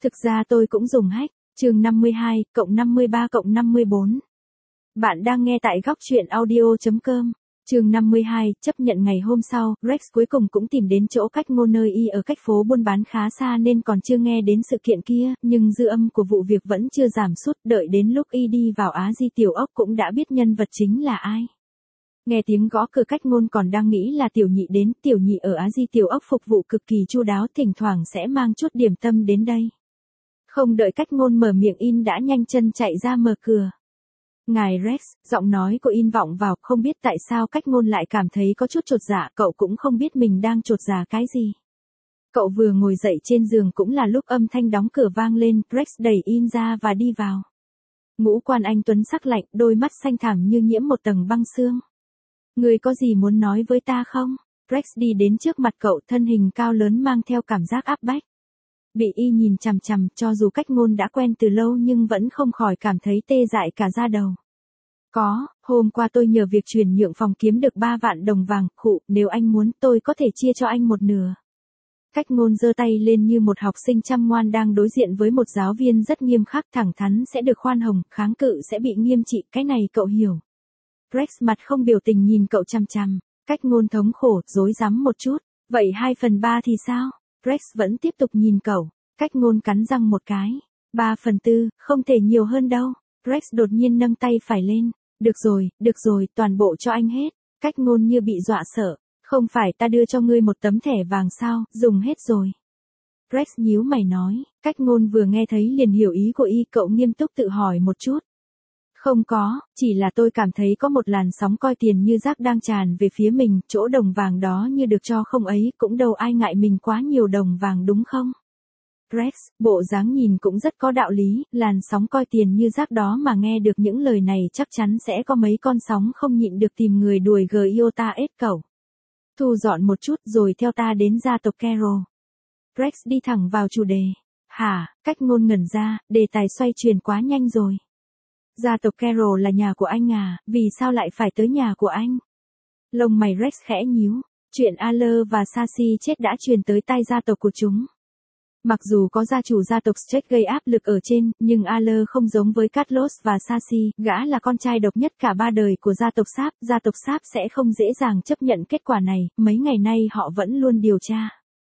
Thực ra tôi cũng dùng hack. Chương 52, cộng 53 cộng 54. Bạn đang nghe tại góc truyện audio.com. Chương 52, chấp nhận ngày hôm sau, Rex cuối cùng cũng tìm đến chỗ cách ngôn nơi y ở cách phố buôn bán khá xa nên còn chưa nghe đến sự kiện kia, nhưng dư âm của vụ việc vẫn chưa giảm sút, đợi đến lúc y đi vào Á Di Tiểu Ốc cũng đã biết nhân vật chính là ai. Nghe tiếng gõ cửa cách ngôn còn đang nghĩ là Tiểu Nhị đến, Tiểu Nhị ở Á Di Tiểu Ốc phục vụ cực kỳ chu đáo, thỉnh thoảng sẽ mang chút điểm tâm đến đây. Không đợi cách ngôn mở miệng In đã nhanh chân chạy ra mở cửa. Ngài Rex, giọng nói của In vọng vào, không biết tại sao cách ngôn lại cảm thấy có chút chột dạ, cậu cũng không biết mình đang chột dạ cái gì. Cậu vừa ngồi dậy trên giường cũng là lúc âm thanh đóng cửa vang lên, Rex đẩy In ra và đi vào. Ngũ quan anh tuấn sắc lạnh, đôi mắt xanh thẳm như nhiễm một tầng băng xương. Người có gì muốn nói với ta không? Rex đi đến trước mặt cậu, thân hình cao lớn mang theo cảm giác áp bách. Bị y nhìn chằm chằm, cho dù cách ngôn đã quen từ lâu nhưng vẫn không khỏi cảm thấy tê dại cả da đầu. Hôm qua tôi nhờ việc chuyển nhượng phòng kiếm được 3 vạn đồng vàng, nếu anh muốn tôi có thể chia cho anh một nửa. Cách ngôn giơ tay lên như một học sinh chăm ngoan đang đối diện với một giáo viên rất nghiêm khắc, thẳng thắn sẽ được khoan hồng, kháng cự sẽ bị nghiêm trị, cái này cậu hiểu. Rex mặt không biểu tình nhìn cậu chằm chằm, cách ngôn thống khổ, rối rắm một chút, vậy 2/3 thì sao? Rex vẫn tiếp tục nhìn cậu, cách ngôn cắn răng một cái. 3/4, không thể nhiều hơn đâu. Rex đột nhiên nâng tay phải lên. Được rồi, toàn bộ cho anh hết. Cách ngôn như bị dọa sợ. Không phải ta đưa cho ngươi một tấm thẻ vàng sao, dùng hết rồi. Rex nhíu mày nói, cách ngôn vừa nghe thấy liền hiểu ý của y, cậu nghiêm túc tự hỏi một chút. Không có, chỉ là tôi cảm thấy có một làn sóng coi tiền như rác đang tràn về phía mình, chỗ đồng vàng đó như được cho không ấy, cũng đâu ai ngại mình quá nhiều đồng vàng đúng không? Rex, bộ dáng nhìn cũng rất có đạo lý, làn sóng coi tiền như rác đó mà nghe được những lời này chắc chắn sẽ có mấy con sóng không nhịn được tìm người đuổi Giota ết cẩu. Thu dọn một chút rồi theo ta đến gia tộc Carroll. Rex đi thẳng vào chủ đề. Hả, cách ngôn ngẩn ra, đề tài xoay chuyển quá nhanh rồi. Gia tộc Carroll là nhà của anh à, vì sao lại phải tới nhà của anh? Lông mày Rex khẽ nhíu, chuyện Aller và Sassy chết đã truyền tới tai gia tộc của chúng. Mặc dù có gia chủ gia tộc Stretch gây áp lực ở trên, nhưng Aller không giống với Carlos và Sassy, gã là con trai độc nhất cả 3 đời của gia tộc Sáp sẽ không dễ dàng chấp nhận kết quả này, mấy ngày nay họ vẫn luôn điều tra.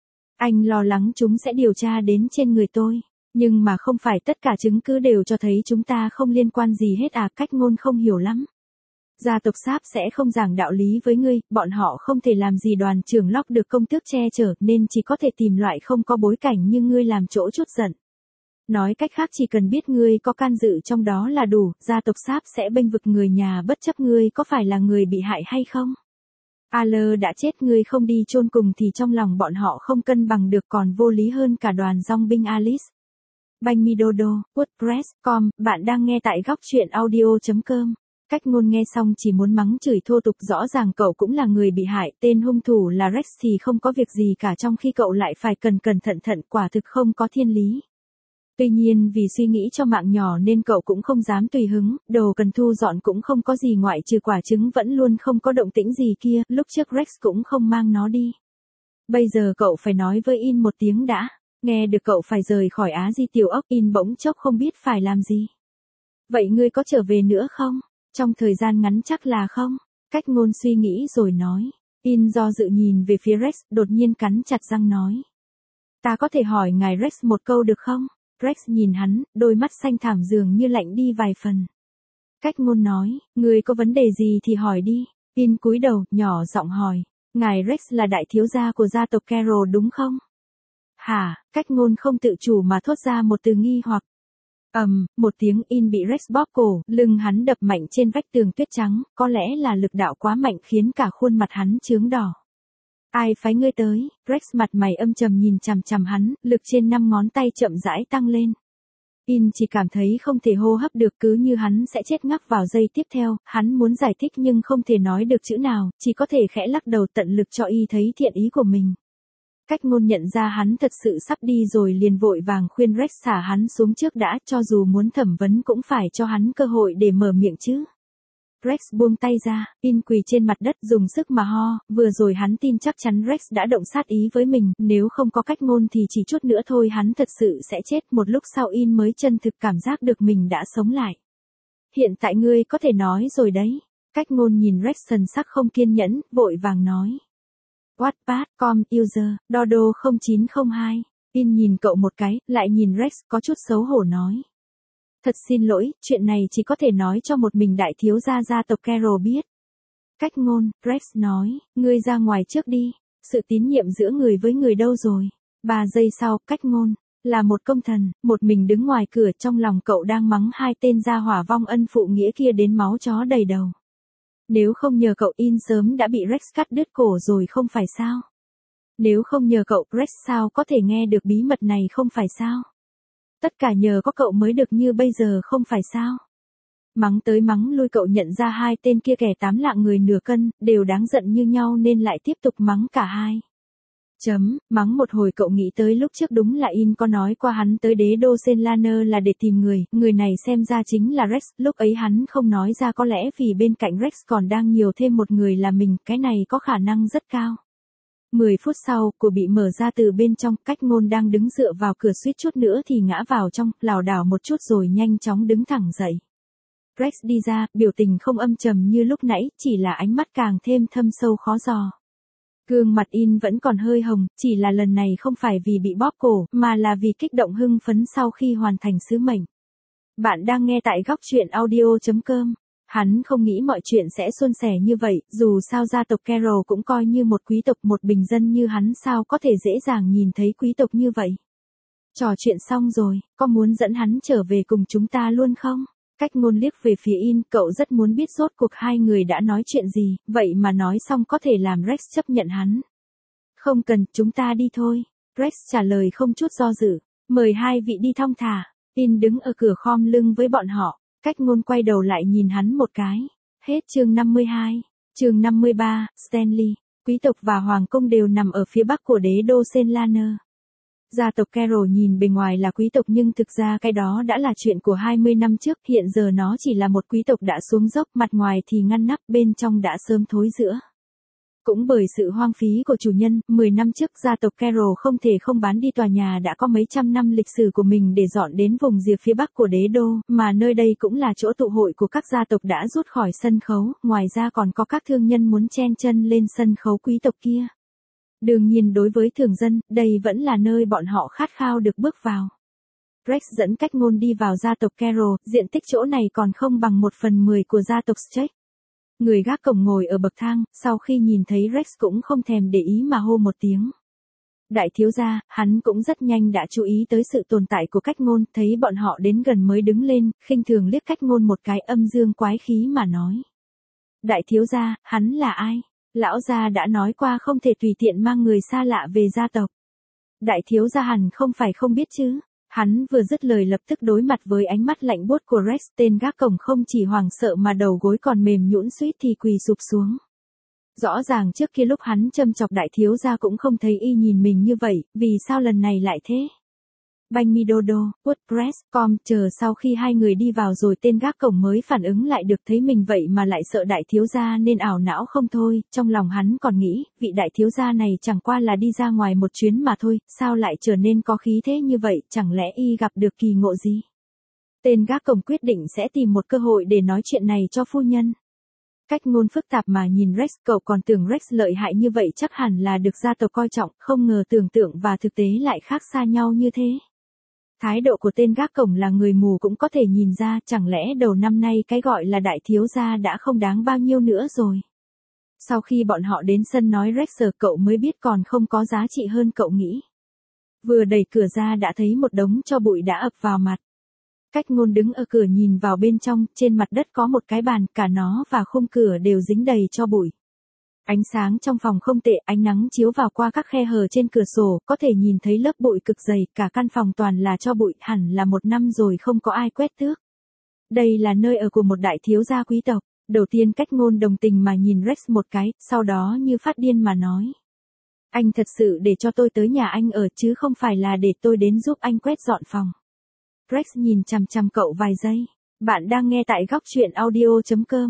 Anh lo lắng chúng sẽ điều tra đến trên người tôi. Nhưng mà không phải tất cả chứng cứ đều cho thấy chúng ta không liên quan gì hết à, cách ngôn không hiểu lắm. Gia tộc Sáp sẽ không giảng đạo lý với ngươi, bọn họ không thể làm gì đoàn trưởng Locke được công tước che chở nên chỉ có thể tìm loại không có bối cảnh như ngươi làm chỗ chút giận. Nói cách khác chỉ cần biết ngươi có can dự trong đó là đủ, gia tộc Sáp sẽ bênh vực người nhà bất chấp ngươi có phải là người bị hại hay không. Aller đã chết, ngươi không đi chôn cùng thì trong lòng bọn họ không cân bằng được, còn vô lý hơn cả đoàn dòng binh Alice. Banh mi dodo, WordPress.com, bạn đang nghe tại góc truyện audio.com. Cách ngôn nghe xong chỉ muốn mắng chửi thô tục, rõ ràng cậu cũng là người bị hại, tên hung thủ là Rex thì không có việc gì cả trong khi cậu lại phải cẩn thận, quả thực không có thiên lý. Tuy nhiên vì suy nghĩ cho mạng nhỏ nên cậu cũng không dám tùy hứng, đồ cần thu dọn cũng không có gì ngoại trừ quả trứng vẫn luôn không có động tĩnh gì kia, lúc trước Rex cũng không mang nó đi. Bây giờ cậu phải nói với In một tiếng đã. Nghe được cậu phải rời khỏi Á Di Tiểu Ốc, In bỗng chốc không biết phải làm gì. Vậy ngươi có trở về nữa không? Trong thời gian ngắn chắc là không. Cách ngôn suy nghĩ rồi nói. In do dự nhìn về phía Rex, đột nhiên cắn chặt răng nói. Ta có thể hỏi ngài Rex một câu được không? Rex nhìn hắn, đôi mắt xanh thẳm dường như lạnh đi vài phần. Cách ngôn nói, ngươi có vấn đề gì thì hỏi đi. In cúi đầu, nhỏ giọng hỏi. Ngài Rex là đại thiếu gia của gia tộc Carroll đúng không? Hả, cách ngôn không tự chủ mà thốt ra một từ nghi hoặc. Một tiếng, In bị Rex bóp cổ, lưng hắn đập mạnh trên vách tường tuyết trắng, có lẽ là lực đạo quá mạnh khiến cả khuôn mặt hắn chướng đỏ. Ai phái ngươi tới? Rex mặt mày âm trầm nhìn chằm chằm hắn, lực trên 5 ngón tay chậm rãi tăng lên. In chỉ cảm thấy không thể hô hấp được, cứ như hắn sẽ chết ngắc vào giây tiếp theo, hắn muốn giải thích nhưng không thể nói được chữ nào, chỉ có thể khẽ lắc đầu tận lực cho y thấy thiện ý của mình. Cách ngôn nhận ra hắn thật sự sắp đi rồi liền vội vàng khuyên Rex thả hắn xuống trước đã, cho dù muốn thẩm vấn cũng phải cho hắn cơ hội để mở miệng chứ. Rex buông tay ra, In quỳ trên mặt đất dùng sức mà ho, vừa rồi hắn tin chắc chắn Rex đã động sát ý với mình, nếu không có cách ngôn thì chỉ chút nữa thôi hắn thật sự sẽ chết. Một lúc sau In mới chân thực cảm giác được mình đã sống lại. Hiện tại ngươi có thể nói rồi đấy. Cách ngôn nhìn Rex thần sắc không kiên nhẫn, vội vàng nói. Wattpad.com user, Dodo 0902. In nhìn cậu một cái, lại nhìn Rex có chút xấu hổ nói. Thật xin lỗi, chuyện này chỉ có thể nói cho một mình đại thiếu gia tộc Carol biết. Cách ngôn, Rex nói, ngươi ra ngoài trước đi, sự tín nhiệm giữa người với người đâu rồi. 3 giây sau, cách ngôn, là một công thần, một mình đứng ngoài cửa trong lòng cậu đang mắng hai tên gia hỏa vong ân phụ nghĩa kia đến máu chó đầy đầu. Nếu không nhờ cậu In sớm đã bị Rex cắt đứt cổ rồi không phải sao? Nếu không nhờ cậu Rex sao có thể nghe được bí mật này không phải sao? Tất cả nhờ có cậu mới được như bây giờ không phải sao? Mắng tới mắng lui cậu nhận ra hai tên kia kẻ 8 lạng người nửa cân, đều đáng giận như nhau nên lại tiếp tục mắng cả hai. Mắng một hồi cậu nghĩ tới lúc trước đúng là In có nói qua hắn tới đế đô Senlaner là để tìm người này xem ra chính là Rex, lúc ấy hắn không nói ra có lẽ vì bên cạnh Rex còn đang nhiều thêm một người là mình, cái này có khả năng rất cao. 10 phút sau, cửa bị mở ra từ bên trong, cách ngôn đang đứng dựa vào cửa suýt chút nữa thì ngã vào trong, lảo đảo một chút rồi nhanh chóng đứng thẳng dậy. Rex đi ra, biểu tình không âm trầm như lúc nãy, chỉ là ánh mắt càng thêm thâm sâu khó dò. Gương mặt In vẫn còn hơi hồng, chỉ là lần này không phải vì bị bóp cổ, mà là vì kích động hưng phấn sau khi hoàn thành sứ mệnh. Bạn đang nghe tại góc truyện audio.com. Hắn không nghĩ mọi chuyện sẽ suôn sẻ như vậy, dù sao gia tộc Carol cũng coi như một quý tộc, một bình dân như hắn sao có thể dễ dàng nhìn thấy quý tộc như vậy. Trò chuyện xong rồi, có muốn dẫn hắn trở về cùng chúng ta luôn không? Cách ngôn liếc về phía In, cậu rất muốn biết rốt cuộc hai người đã nói chuyện gì, vậy mà nói xong có thể làm Rex chấp nhận hắn. Không cần, chúng ta đi thôi. Rex trả lời không chút do dự, mời hai vị đi thong thả. In đứng ở cửa khom lưng với bọn họ, cách ngôn quay đầu lại nhìn hắn một cái. Hết chương 52. Chương 53, Stanley. Quý tộc và hoàng cung đều nằm ở phía bắc của đế đô Senlaner. Gia tộc Carol nhìn bề ngoài là quý tộc nhưng thực ra cái đó đã là chuyện của 20 năm trước, hiện giờ nó chỉ là một quý tộc đã xuống dốc, mặt ngoài thì ngăn nắp, bên trong đã sớm thối rữa. Cũng bởi sự hoang phí của chủ nhân, 10 năm trước gia tộc Carol không thể không bán đi tòa nhà đã có mấy trăm năm lịch sử của mình để dọn đến vùng rìa phía bắc của đế đô, mà nơi đây cũng là chỗ tụ hội của các gia tộc đã rút khỏi sân khấu, ngoài ra còn có các thương nhân muốn chen chân lên sân khấu quý tộc kia. Đương nhiên đối với thường dân, đây vẫn là nơi bọn họ khát khao được bước vào. Rex dẫn cách ngôn đi vào gia tộc Carol, diện tích chỗ này còn không bằng 1/10 của gia tộc Stark. Người gác cổng ngồi ở bậc thang, sau khi nhìn thấy Rex cũng không thèm để ý mà hô một tiếng. Đại thiếu gia, hắn cũng rất nhanh đã chú ý tới sự tồn tại của cách ngôn, thấy bọn họ đến gần mới đứng lên, khinh thường liếc cách ngôn một cái, âm dương quái khí mà nói. Đại thiếu gia, hắn là ai? Lão gia đã nói qua không thể tùy tiện mang người xa lạ về gia tộc. Đại thiếu gia hẳn không phải không biết chứ. Hắn vừa dứt lời lập tức đối mặt với ánh mắt lạnh buốt của Rex, tên gác cổng không chỉ hoảng sợ mà đầu gối còn mềm nhũn suýt thì quỳ sụp xuống. Rõ ràng trước kia lúc hắn châm chọc đại thiếu gia cũng không thấy y nhìn mình như vậy, vì sao lần này lại thế? Banh mi Dodo, WordPress.com, chờ sau khi hai người đi vào rồi tên gác cổng mới phản ứng lại được, thấy mình vậy mà lại sợ đại thiếu gia nên ảo não không thôi, trong lòng hắn còn nghĩ, vị đại thiếu gia này chẳng qua là đi ra ngoài một chuyến mà thôi, sao lại trở nên có khí thế như vậy, chẳng lẽ y gặp được kỳ ngộ gì? Tên gác cổng quyết định sẽ tìm một cơ hội để nói chuyện này cho phu nhân. Cách ngôn phức tạp mà nhìn Rex, cậu còn tưởng Rex lợi hại như vậy chắc hẳn là được gia tộc coi trọng, không ngờ tưởng tượng và thực tế lại khác xa nhau như thế. Thái độ của tên gác cổng là người mù cũng có thể nhìn ra, chẳng lẽ đầu năm nay cái gọi là đại thiếu gia đã không đáng bao nhiêu nữa rồi. Sau khi bọn họ đến sân nói Rex ở cậu mới biết còn không có giá trị hơn cậu nghĩ. Vừa đẩy cửa ra đã thấy một đống tro bụi đã ập vào mặt. Cách ngôn đứng ở cửa nhìn vào bên trong, trên mặt đất có một cái bàn, cả nó và khung cửa đều dính đầy tro bụi. Ánh sáng trong phòng không tệ, ánh nắng chiếu vào qua các khe hở trên cửa sổ, có thể nhìn thấy lớp bụi cực dày, cả căn phòng toàn là tro bụi, hẳn là 1 năm rồi không có ai quét tước. Đây là nơi ở của một đại thiếu gia quý tộc. Đầu tiên cách ngôn đồng tình mà nhìn Rex một cái, sau đó như phát điên mà nói. Anh thật sự để cho tôi tới nhà anh ở chứ không phải là để tôi đến giúp anh quét dọn phòng. Rex nhìn chằm chằm cậu vài giây. Bạn đang nghe tại góc truyện audio.com.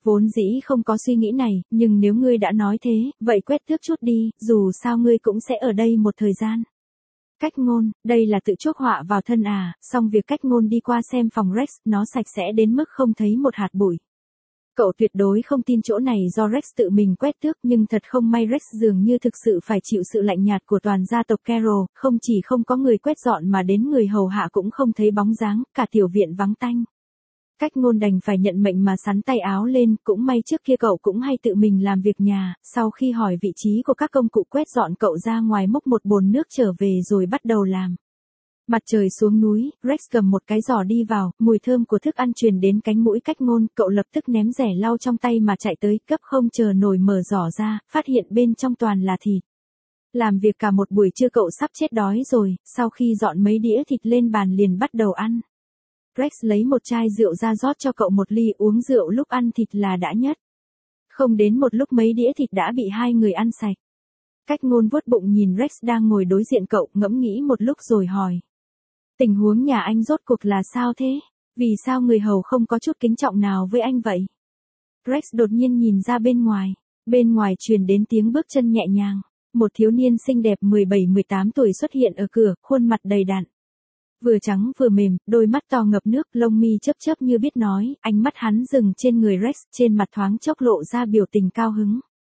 Vốn dĩ không có suy nghĩ này, nhưng nếu ngươi đã nói thế, vậy quét tước chút đi, dù sao ngươi cũng sẽ ở đây một thời gian. Cách ngôn, đây là tự chuốc họa vào thân à, xong việc cách ngôn đi qua xem phòng Rex, nó sạch sẽ đến mức không thấy một hạt bụi. Cậu tuyệt đối không tin chỗ này do Rex tự mình quét tước, nhưng thật không may Rex dường như thực sự phải chịu sự lạnh nhạt của toàn gia tộc Carroll, không chỉ không có người quét dọn mà đến người hầu hạ cũng không thấy bóng dáng, cả tiểu viện vắng tanh. Cách ngôn đành phải nhận mệnh mà sắn tay áo lên, cũng may trước kia cậu cũng hay tự mình làm việc nhà, sau khi hỏi vị trí của các công cụ quét dọn cậu ra ngoài múc một bồn nước trở về rồi bắt đầu làm. Mặt trời xuống núi, Rex cầm một cái giỏ đi vào, mùi thơm của thức ăn truyền đến cánh mũi cách ngôn, cậu lập tức ném rẻ lau trong tay mà chạy tới, cấp không chờ nổi mở giỏ ra, phát hiện bên trong toàn là thịt. Làm việc cả một buổi trưa cậu sắp chết đói rồi, sau khi dọn mấy đĩa thịt lên bàn liền bắt đầu ăn. Rex lấy một chai rượu ra rót cho cậu một ly, uống rượu lúc ăn thịt là đã nhất. Không đến một lúc mấy đĩa thịt đã bị hai người ăn sạch. Cách ngôn vuốt bụng nhìn Rex đang ngồi đối diện cậu, ngẫm nghĩ một lúc rồi hỏi. Tình huống nhà anh rốt cuộc là sao thế? Vì sao người hầu không có chút kính trọng nào với anh vậy? Rex đột nhiên nhìn ra bên ngoài truyền đến tiếng bước chân nhẹ nhàng. Một thiếu niên xinh đẹp 17-18 tuổi xuất hiện ở cửa, khuôn mặt đầy đặn. Vừa trắng vừa mềm, đôi mắt to ngập nước, lông mi chớp chớp như biết nói, ánh mắt hắn dừng trên người Rex, trên mặt thoáng chốc lộ ra biểu tình cao hứng.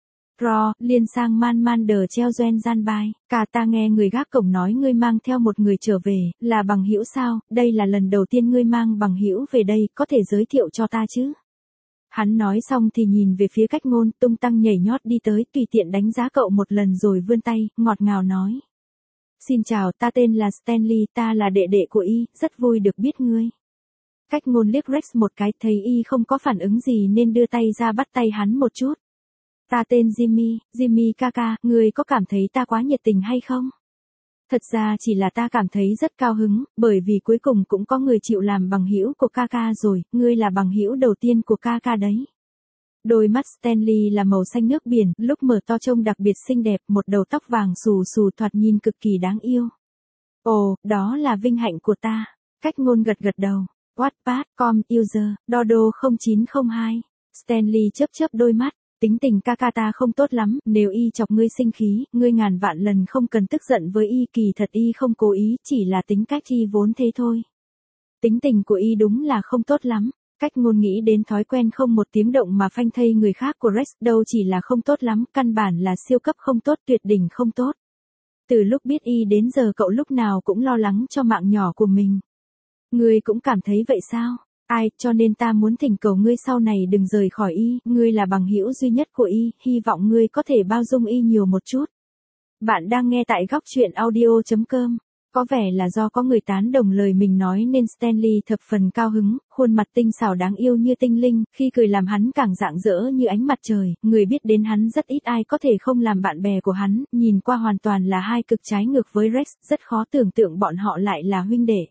Liên sang man đờ treo doen gian bai, cả ta nghe người gác cổng nói ngươi mang theo một người trở về, là bằng hữu sao, đây là lần đầu tiên ngươi mang bằng hữu về đây, có thể giới thiệu cho ta chứ? Hắn nói xong thì nhìn về phía cách ngôn, tung tăng nhảy nhót đi tới, tùy tiện đánh giá cậu một lần rồi vươn tay, ngọt ngào nói. Xin chào, ta tên là Stanley, ta là đệ đệ của Y, rất vui được biết ngươi. Cách ngôn liếc Rex một cái, thấy Y không có phản ứng gì nên đưa tay ra bắt tay hắn một chút. Ta tên Jimmy Kaka, ngươi có cảm thấy ta quá nhiệt tình hay không? Thật ra chỉ là ta cảm thấy rất cao hứng, bởi vì cuối cùng cũng có người chịu làm bằng hữu của Kaka rồi, ngươi là bằng hữu đầu tiên của Kaka đấy. Đôi mắt Stanley là màu xanh nước biển, lúc mở to trông đặc biệt xinh đẹp, một đầu tóc vàng xù xù thoạt nhìn cực kỳ đáng yêu. Ồ, đó là vinh hạnh của ta. Cách ngôn gật đầu. Wattpad.com user, Dodo 0902. Stanley chớp đôi mắt. Tính tình Kaka ta không tốt lắm, nếu Y chọc ngươi sinh khí, ngươi ngàn vạn lần không cần tức giận với Y, kỳ thật Y không cố ý, chỉ là tính cách Y vốn thế thôi. Tính tình của Y đúng là không tốt lắm. Cách ngôn nghĩ đến thói quen không một tiếng động mà phanh thây người khác của Rex, đâu chỉ là không tốt lắm, căn bản là siêu cấp không tốt, tuyệt đỉnh không tốt. Từ lúc biết Y đến giờ cậu lúc nào cũng lo lắng cho mạng nhỏ của mình. Ngươi cũng cảm thấy vậy sao? Cho nên ta muốn thỉnh cầu ngươi sau này đừng rời khỏi Y, ngươi là bằng hữu duy nhất của Y, hy vọng ngươi có thể bao dung Y nhiều một chút. Bạn đang nghe tại góc truyện audio.com. Có vẻ là do có người tán đồng lời mình nói nên Stanley thập phần cao hứng, khuôn mặt tinh xảo đáng yêu như tinh linh, khi cười làm hắn càng rạng rỡ như ánh mặt trời, người biết đến hắn rất ít ai có thể không làm bạn bè của hắn, nhìn qua hoàn toàn là hai cực trái ngược với Rex, rất khó tưởng tượng bọn họ lại là huynh đệ.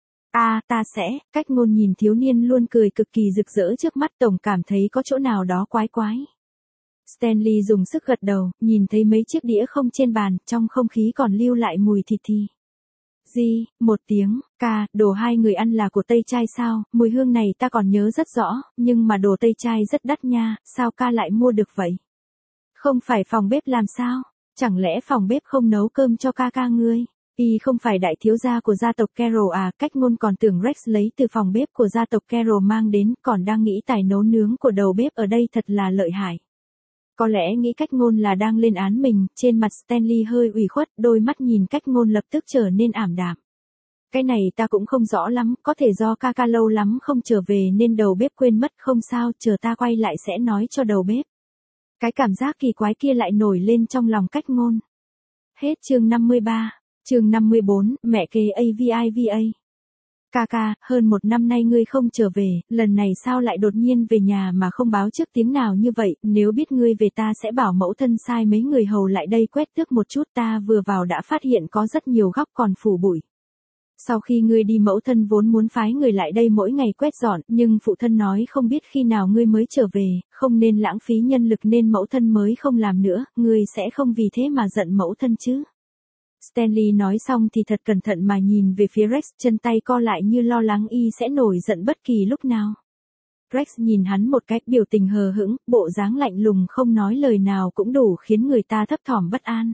Ta sẽ, cách ngôn nhìn thiếu niên luôn cười cực kỳ rực rỡ trước mắt, tổng cảm thấy có chỗ nào đó quái quái. Stanley dùng sức gật đầu, nhìn thấy mấy chiếc đĩa không trên bàn, trong không khí còn lưu lại mùi thịt thì. Một tiếng, đồ hai người ăn là của Tây Trai sao, mùi hương này ta còn nhớ rất rõ, nhưng mà đồ Tây Trai rất đắt nha, sao lại mua được vậy? Không phải phòng bếp làm sao? Chẳng lẽ phòng bếp không nấu cơm cho Kaka ngươi? Y không phải đại thiếu gia của gia tộc Carroll à, cách ngôn còn tưởng Rex lấy từ phòng bếp của gia tộc Carroll mang đến, còn đang nghĩ tài nấu nướng của đầu bếp ở đây thật là lợi hại. Có lẽ nghĩ cách ngôn là đang lên án mình, trên mặt Stanley hơi ủy khuất, đôi mắt nhìn cách ngôn lập tức trở nên ảm đạm. Cái này ta cũng không rõ lắm, có thể do Kaka lâu lắm không trở về nên đầu bếp quên mất, không sao, chờ ta quay lại sẽ nói cho đầu bếp. Cái cảm giác kỳ quái kia lại nổi lên trong lòng cách ngôn. Hết chương 53, chương 54, mẹ kế AVIVA. Kaka, hơn một năm nay ngươi không trở về, lần này sao lại đột nhiên về nhà mà không báo trước tiếng nào như vậy, nếu biết ngươi về ta sẽ bảo mẫu thân sai mấy người hầu lại đây quét tước một chút, ta vừa vào đã phát hiện có rất nhiều góc còn phủ bụi. Sau khi ngươi đi mẫu thân vốn muốn phái người lại đây mỗi ngày quét dọn, nhưng phụ thân nói không biết khi nào ngươi mới trở về, không nên lãng phí nhân lực nên mẫu thân mới không làm nữa, ngươi sẽ không vì thế mà giận mẫu thân chứ. Stanley nói xong thì thật cẩn thận mà nhìn về phía Rex, chân tay co lại như lo lắng Y sẽ nổi giận bất kỳ lúc nào. Rex nhìn hắn một cái, biểu tình hờ hững, bộ dáng lạnh lùng không nói lời nào cũng đủ khiến người ta thấp thỏm bất an.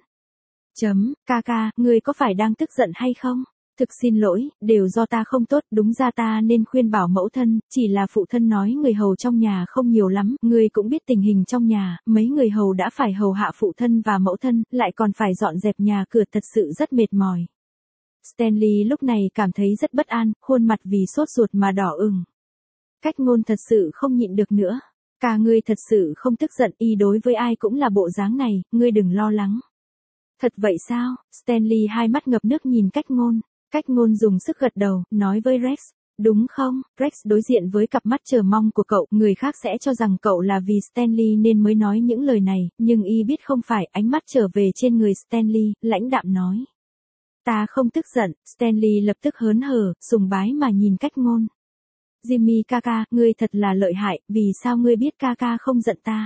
Ca, ngươi có phải đang tức giận hay không? Thực xin lỗi, đều do ta không tốt, đúng ra ta nên khuyên bảo mẫu thân, chỉ là phụ thân nói người hầu trong nhà không nhiều lắm, ngươi cũng biết tình hình trong nhà, mấy người hầu đã phải hầu hạ phụ thân và mẫu thân, lại còn phải dọn dẹp nhà cửa, thật sự rất mệt mỏi. Stanley lúc này cảm thấy rất bất an, khuôn mặt vì sốt ruột mà đỏ ửng. Cách ngôn thật sự không nhịn được nữa. Ca, ngươi thật sự không tức giận, y đối với ai cũng là bộ dáng này, ngươi đừng lo lắng. Thật vậy sao? Stanley hai mắt ngập nước nhìn cách ngôn. Cách ngôn dùng sức gật đầu, nói với Rex. Đúng không? Rex đối diện với cặp mắt chờ mong của cậu, người khác sẽ cho rằng cậu là vì Stanley nên mới nói những lời này, nhưng y biết không phải, ánh mắt trở về trên người Stanley, lãnh đạm nói. Ta không tức giận, Stanley lập tức hớn hở, sùng bái mà nhìn cách ngôn. Jimmy ca, ngươi thật là lợi hại, vì sao ngươi biết ca không giận ta?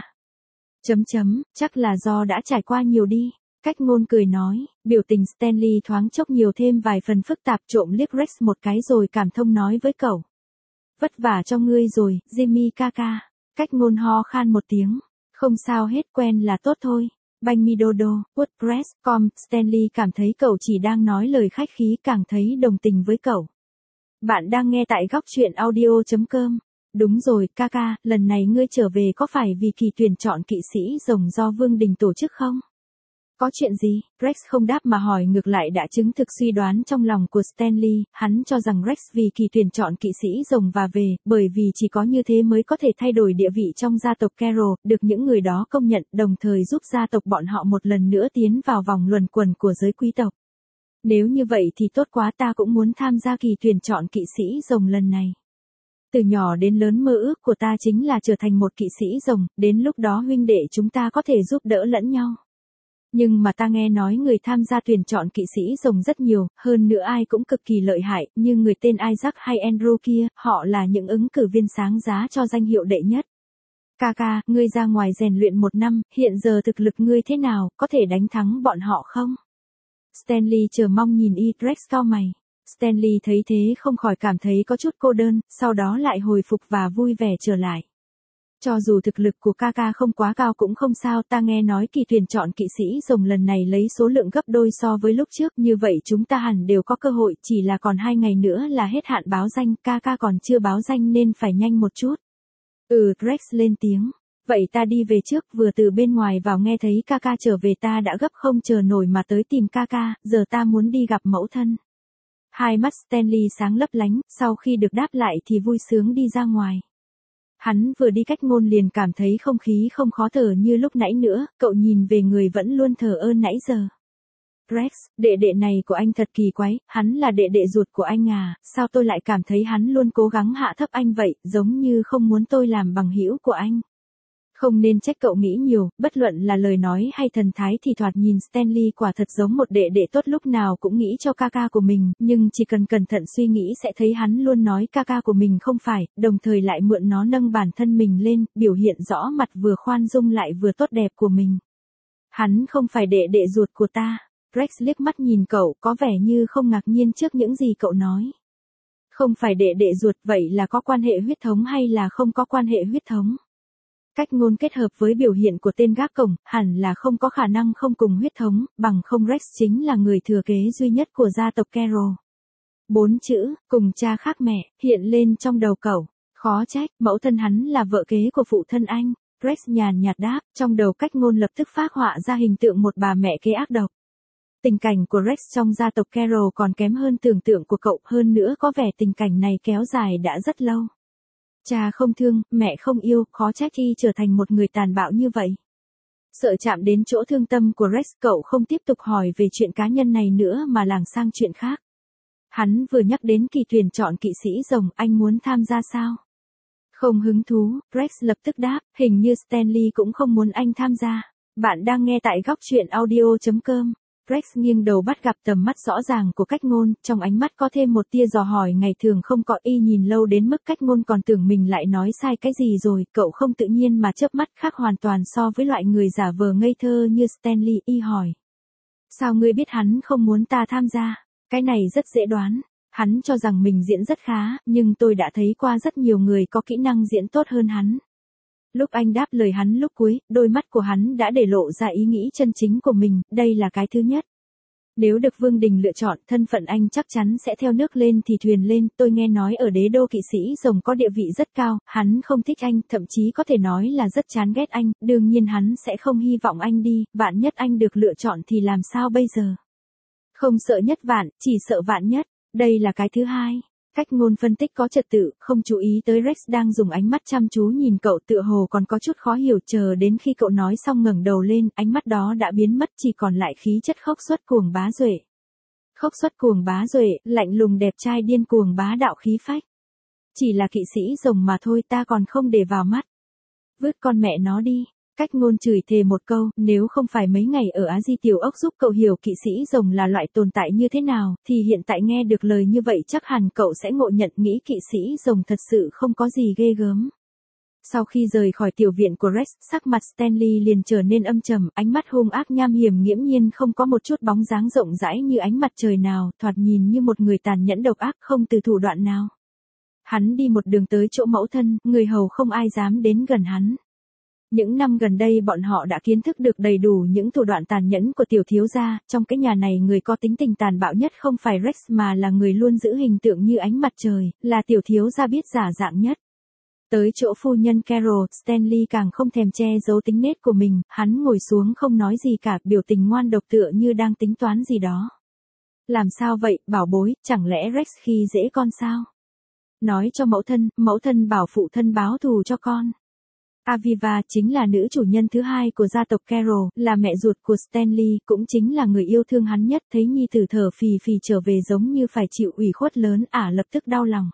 Chắc là do đã trải qua nhiều đi. Cách ngôn cười nói, biểu tình Stanley thoáng chốc nhiều thêm vài phần phức tạp, trộm liếc Rex một cái rồi cảm thông nói với cậu. Vất vả cho ngươi rồi, Jimmy ca. Cách ngôn ho khan một tiếng. Không sao hết, quen là tốt thôi. Banh mi dodo, WordPress.com, Stanley cảm thấy cậu chỉ đang nói lời khách khí, càng thấy đồng tình với cậu. Bạn đang nghe tại góc truyện audio.com. Đúng rồi, ca, lần này ngươi trở về có phải vì kỳ tuyển chọn kỵ sĩ rồng do Vương Đình tổ chức không? Có chuyện gì? Rex không đáp mà hỏi ngược lại đã chứng thực suy đoán trong lòng của Stanley, hắn cho rằng Rex vì kỳ tuyển chọn kỵ sĩ rồng và về, bởi vì chỉ có như thế mới có thể thay đổi địa vị trong gia tộc Carroll, được những người đó công nhận, đồng thời giúp gia tộc bọn họ một lần nữa tiến vào vòng luẩn quẩn của giới quý tộc. Nếu như vậy thì tốt quá, ta cũng muốn tham gia kỳ tuyển chọn kỵ sĩ rồng lần này. Từ nhỏ đến lớn mơ ước của ta chính là trở thành một kỵ sĩ rồng, đến lúc đó huynh đệ chúng ta có thể giúp đỡ lẫn nhau. Nhưng mà ta nghe nói người tham gia tuyển chọn kỵ sĩ rồng rất nhiều, hơn nữa ai cũng cực kỳ lợi hại, như người tên Isaac hay Andrew kia, họ là những ứng cử viên sáng giá cho danh hiệu đệ nhất. Ca, ngươi ra ngoài rèn luyện 1 năm, hiện giờ thực lực ngươi thế nào, có thể đánh thắng bọn họ không? Stanley chờ mong nhìn Rex cau mày. Stanley thấy thế không khỏi cảm thấy có chút cô đơn, sau đó lại hồi phục và vui vẻ trở lại. Cho dù thực lực của ca không quá cao cũng không sao, ta nghe nói kỳ tuyển chọn kỵ sĩ rồng lần này lấy số lượng gấp đôi so với lúc trước, như vậy chúng ta hẳn đều có cơ hội, chỉ là còn 2 ngày nữa là hết hạn báo danh, ca còn chưa báo danh nên phải nhanh một chút. Rex lên tiếng. Vậy ta đi về trước, vừa từ bên ngoài vào nghe thấy ca trở về ta đã gấp không chờ nổi mà tới tìm ca, giờ ta muốn đi gặp mẫu thân. Hai mắt Stanley sáng lấp lánh, sau khi được đáp lại thì vui sướng đi ra ngoài. Hắn vừa đi cách ngôn liền cảm thấy không khí không khó thở như lúc nãy nữa, cậu nhìn về người vẫn luôn thờ ơ nãy giờ. Rex, đệ này của anh thật kỳ quái, hắn là đệ ruột của anh à, sao tôi lại cảm thấy hắn luôn cố gắng hạ thấp anh vậy, giống như không muốn tôi làm bằng hữu của anh. Không nên trách cậu nghĩ nhiều, bất luận là lời nói hay thần thái thì thoạt nhìn Stanley quả thật giống một đệ tốt, lúc nào cũng nghĩ cho ca của mình, nhưng chỉ cần cẩn thận suy nghĩ sẽ thấy hắn luôn nói ca của mình không phải, đồng thời lại mượn nó nâng bản thân mình lên, biểu hiện rõ mặt vừa khoan dung lại vừa tốt đẹp của mình. Hắn không phải đệ ruột của ta. Rex liếc mắt nhìn cậu, có vẻ như không ngạc nhiên trước những gì cậu nói. Không phải đệ ruột, vậy là có quan hệ huyết thống hay là không có quan hệ huyết thống? Cách ngôn kết hợp với biểu hiện của tên gác cổng, hẳn là không có khả năng không cùng huyết thống, bằng không Rex chính là người thừa kế duy nhất của gia tộc Carroll. 4 chữ, cùng cha khác mẹ, hiện lên trong đầu cậu. Khó trách, mẫu thân hắn là vợ kế của phụ thân anh. Rex nhàn nhạt đáp, trong đầu cách ngôn lập tức phác họa ra hình tượng một bà mẹ kế ác độc. Tình cảnh của Rex trong gia tộc Carroll còn kém hơn tưởng tượng của cậu, hơn nữa có vẻ tình cảnh này kéo dài đã rất lâu. Cha không thương, mẹ không yêu, khó trách y trở thành một người tàn bạo như vậy. Sợ chạm đến chỗ thương tâm của Rex, cậu không tiếp tục hỏi về chuyện cá nhân này nữa mà lảng sang chuyện khác. Hắn vừa nhắc đến kỳ tuyển chọn kỵ sĩ rồng, anh muốn tham gia sao? Không hứng thú, Rex lập tức đáp, hình như Stanley cũng không muốn anh tham gia. Bạn đang nghe tại góc truyện audio.com. Rex nghiêng đầu bắt gặp tầm mắt rõ ràng của cách ngôn, trong ánh mắt có thêm một tia dò hỏi ngày thường không có, y nhìn lâu đến mức cách ngôn còn tưởng mình lại nói sai cái gì rồi, cậu không tự nhiên mà chớp mắt khác hoàn toàn so với loại người giả vờ ngây thơ như Stanley, y hỏi. Sao ngươi biết hắn không muốn ta tham gia? Cái này rất dễ đoán. Hắn cho rằng mình diễn rất khá, nhưng tôi đã thấy qua rất nhiều người có kỹ năng diễn tốt hơn hắn. Lúc anh đáp lời hắn lúc cuối, đôi mắt của hắn đã để lộ ra ý nghĩ chân chính của mình, đây là cái thứ nhất. Nếu được Vương Đình lựa chọn, thân phận anh chắc chắn sẽ theo nước lên thì thuyền lên, tôi nghe nói ở đế đô kỵ sĩ rồng có địa vị rất cao, hắn không thích anh, thậm chí có thể nói là rất chán ghét anh, đương nhiên hắn sẽ không hy vọng anh đi, vạn nhất anh được lựa chọn thì làm sao bây giờ? Không sợ nhất vạn, chỉ sợ vạn nhất, đây là cái thứ hai. Cách ngôn phân tích có trật tự, không chú ý tới Rex đang dùng ánh mắt chăm chú nhìn cậu tựa hồ còn có chút khó hiểu, chờ đến khi cậu nói xong ngẩng đầu lên, ánh mắt đó đã biến mất chỉ còn lại khí chất khốc xuất cuồng bá duệ. Khốc xuất cuồng bá duệ, lạnh lùng đẹp trai điên cuồng bá đạo khí phách. Chỉ là kỵ sĩ rồng mà thôi ta còn không để vào mắt. Vứt con mẹ nó đi. Cách ngôn chửi thề một câu, nếu không phải mấy ngày ở Á Di Tiểu Ốc giúp cậu hiểu kỵ sĩ rồng là loại tồn tại như thế nào, thì hiện tại nghe được lời như vậy chắc hẳn cậu sẽ ngộ nhận nghĩ kỵ sĩ rồng thật sự không có gì ghê gớm. Sau khi rời khỏi tiểu viện của Rex, sắc mặt Stanley liền trở nên âm trầm, ánh mắt hung ác nham hiểm nghiễm nhiên không có một chút bóng dáng rộng rãi như ánh mặt trời nào, thoạt nhìn như một người tàn nhẫn độc ác không từ thủ đoạn nào. Hắn đi một đường tới chỗ mẫu thân, người hầu không ai dám đến gần hắn. Những năm gần đây bọn họ đã kiến thức được đầy đủ những thủ đoạn tàn nhẫn của tiểu thiếu gia, trong cái nhà này người có tính tình tàn bạo nhất không phải Rex mà là người luôn giữ hình tượng như ánh mặt trời, là tiểu thiếu gia biết giả dạng nhất. Tới chỗ phu nhân Carol, Stanley càng không thèm che giấu tính nết của mình, hắn ngồi xuống không nói gì cả, biểu tình ngoan độc tựa như đang tính toán gì đó. Làm sao vậy, bảo bối, chẳng lẽ Rex khi dễ con sao? Nói cho mẫu thân bảo phụ thân báo thù cho con. Aviva chính là nữ chủ nhân thứ hai của gia tộc Carol, là mẹ ruột của Stanley, cũng chính là người yêu thương hắn nhất, thấy nhi tử thở phì phì trở về giống như phải chịu ủy khuất lớn, lập tức đau lòng.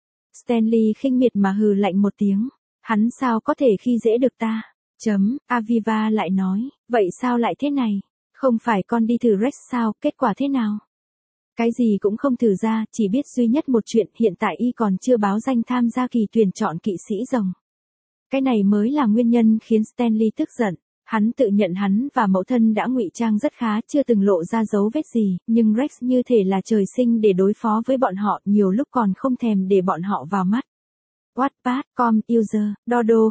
Stanley khinh miệt mà hừ lạnh một tiếng, hắn sao có thể khi dễ được ta? Aviva lại nói, vậy sao lại thế này? Không phải con đi thử Rex sao, kết quả thế nào? Cái gì cũng không thử ra, chỉ biết duy nhất một chuyện, hiện tại y còn chưa báo danh tham gia kỳ tuyển chọn kỵ sĩ rồng. Cái này mới là nguyên nhân khiến Stanley tức giận. Hắn tự nhận hắn và mẫu thân đã ngụy trang rất khá, chưa từng lộ ra dấu vết gì, nhưng Rex như thể là trời sinh để đối phó với bọn họ, nhiều lúc còn không thèm để bọn họ vào mắt. Wattpad, user, Dodo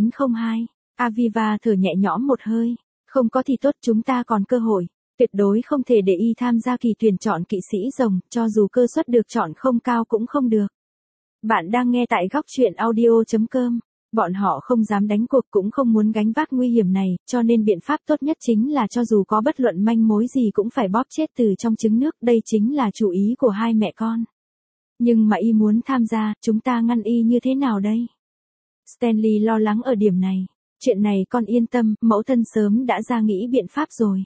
0902. Aviva thở nhẹ nhõm một hơi. Không có thì tốt, chúng ta còn cơ hội. Tuyệt đối không thể để y tham gia kỳ tuyển chọn kỵ sĩ rồng, cho dù cơ suất được chọn không cao cũng không được. Bạn đang nghe tại góc truyện audio.com. Bọn họ không dám đánh cuộc cũng không muốn gánh vác nguy hiểm này, cho nên biện pháp tốt nhất chính là cho dù có bất luận manh mối gì cũng phải bóp chết từ trong trứng nước, đây chính là chủ ý của hai mẹ con. Nhưng mà y muốn tham gia, chúng ta ngăn y như thế nào đây? Stanley lo lắng ở điểm này. Chuyện này con yên tâm, mẫu thân sớm đã ra nghĩ biện pháp rồi.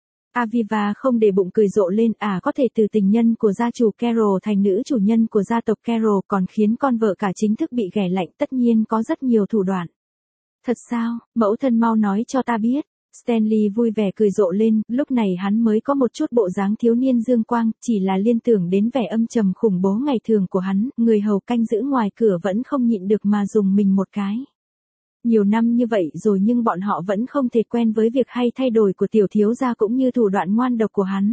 Aviva không để bụng cười rộ lên, có thể từ tình nhân của gia chủ Carol thành nữ chủ nhân của gia tộc Carol còn khiến con vợ cả chính thức bị ghẻ lạnh, tất nhiên có rất nhiều thủ đoạn. Thật sao, mẫu thân mau nói cho ta biết. Stanley vui vẻ cười rộ lên, lúc này hắn mới có một chút bộ dáng thiếu niên dương quang, chỉ là liên tưởng đến vẻ âm trầm khủng bố ngày thường của hắn, người hầu canh giữ ngoài cửa vẫn không nhịn được mà dùng mình một cái. Nhiều năm như vậy rồi nhưng bọn họ vẫn không thể quen với việc hay thay đổi của tiểu thiếu gia cũng như thủ đoạn ngoan độc của hắn.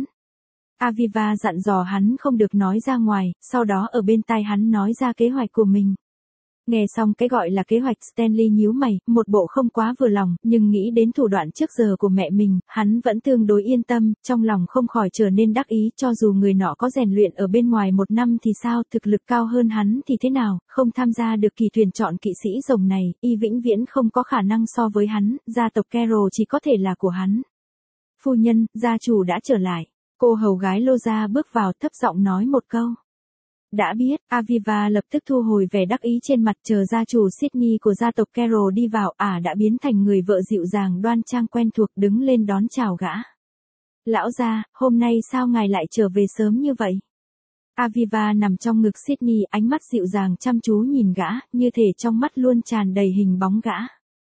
Aviva dặn dò hắn không được nói ra ngoài, sau đó ở bên tai hắn nói ra kế hoạch của mình. Nghe xong cái gọi là kế hoạch, Stanley nhíu mày, một bộ không quá vừa lòng, nhưng nghĩ đến thủ đoạn trước giờ của mẹ mình, hắn vẫn tương đối yên tâm, trong lòng không khỏi trở nên đắc ý, cho dù người nọ có rèn luyện ở bên ngoài 1 năm thì sao, thực lực cao hơn hắn thì thế nào, không tham gia được kỳ tuyển chọn kỵ sĩ rồng này, y vĩnh viễn không có khả năng so với hắn, gia tộc Carol chỉ có thể là của hắn. Phu nhân, gia chủ đã trở lại. Cô hầu gái Loza bước vào thấp giọng nói một câu. Đã biết, Aviva lập tức thu hồi vẻ đắc ý trên mặt, chờ gia chủ Sydney của gia tộc Carol đi vào, đã biến thành người vợ dịu dàng đoan trang quen thuộc, đứng lên đón chào gã. Lão gia, hôm nay sao ngài lại trở về sớm như vậy? Aviva nằm trong ngực Sydney, ánh mắt dịu dàng chăm chú nhìn gã, như thể trong mắt luôn tràn đầy hình bóng gã.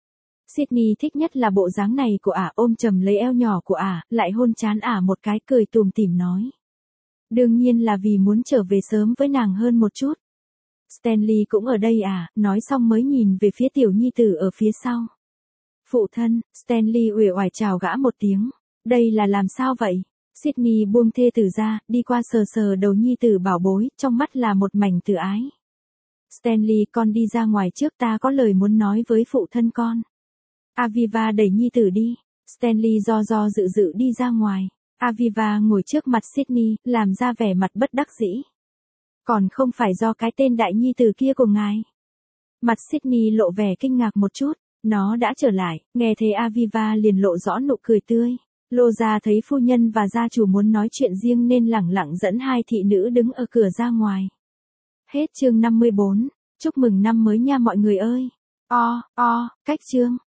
Sydney thích nhất là bộ dáng này của ôm chầm lấy eo nhỏ của lại hôn trán một cái, cười tủm tỉm nói. Đương nhiên là vì muốn trở về sớm với nàng hơn một chút. Stanley cũng ở đây nói xong mới nhìn về phía tiểu nhi tử ở phía sau. Phụ thân, Stanley uể oải chào gã một tiếng. Đây là làm sao vậy? Sydney buông thê tử ra, đi qua sờ sờ đầu nhi tử bảo bối, trong mắt là một mảnh từ ái. Stanley, con đi ra ngoài trước, ta có lời muốn nói với phụ thân con. Aviva đẩy nhi tử đi. Stanley do dự dự đi ra ngoài. Aviva ngồi trước mặt Sydney, làm ra vẻ mặt bất đắc dĩ. Còn không phải do cái tên đại nhi tử kia của ngài. Mặt Sydney lộ vẻ kinh ngạc một chút. Nó đã trở lại, nghe thấy Aviva liền lộ rõ nụ cười tươi. Lô gia thấy phu nhân và gia chủ muốn nói chuyện riêng nên lẳng lặng dẫn hai thị nữ đứng ở cửa ra ngoài. Hết chương 54. Chúc mừng năm mới nha mọi người ơi. Cách chương.